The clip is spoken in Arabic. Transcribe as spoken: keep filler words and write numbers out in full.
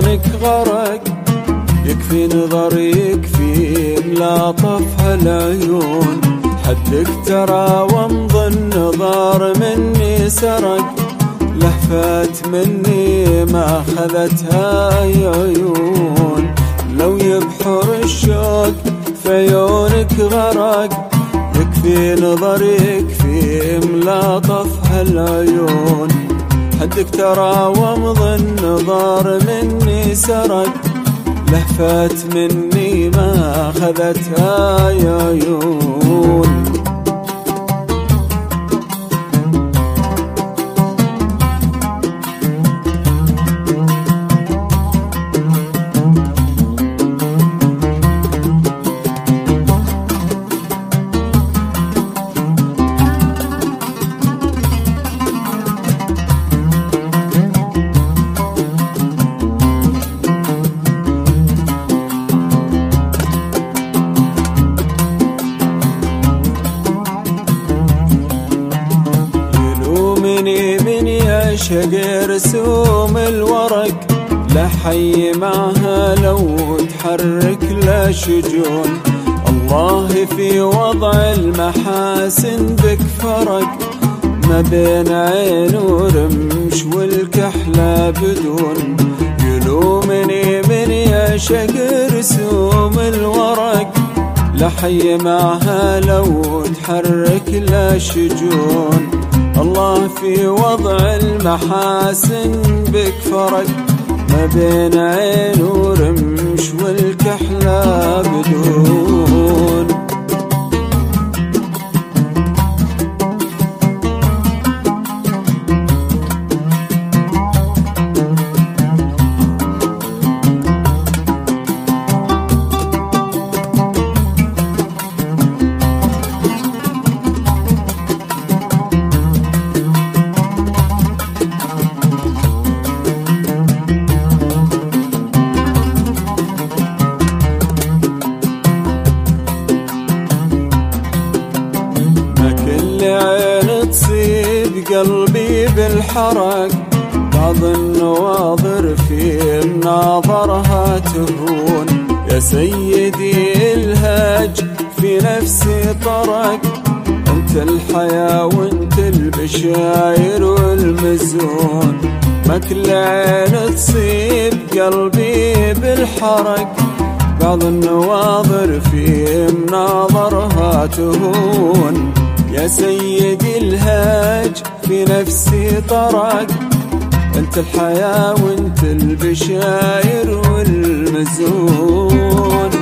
عيونك غرق، يكفي نظر يكفي ملاطف هالعيون. حدك ترى وامض النظر مني سرق، لهفت مني ما خذتها عيون. لو يبحر الشوق في عيونك غرق، يكفي نظر يكفي ملاطف هالعيون. حدك ترى وامض النظر مني سرق، لهفت مني ما أخذتها عيون. شق رسوم الورق، لحي معها لو تحرك لا شجون. الله في وضع المحاسن بك فرق، ما بين عين ورمش والكحلة بدون. يلومني من يعشق رسوم الورق، لحي معها لو تحرك لا شجون. الله في وضع المحاسن بك فرق، ما بين عين ورمش والكحلة بدون. قلبي بالحرق، بعض النواظر في ناظرها تهون. يا سيدي الهاج في نفسي طرق، انت الحياة وانت البشاير والمزون. ما كل عين تصيب قلبي بالحرق، بعض النواظر في مناظرها تهون. يا سيدي الهاج في نفسي طرق، انت الحياة وانت البشاير والمزون.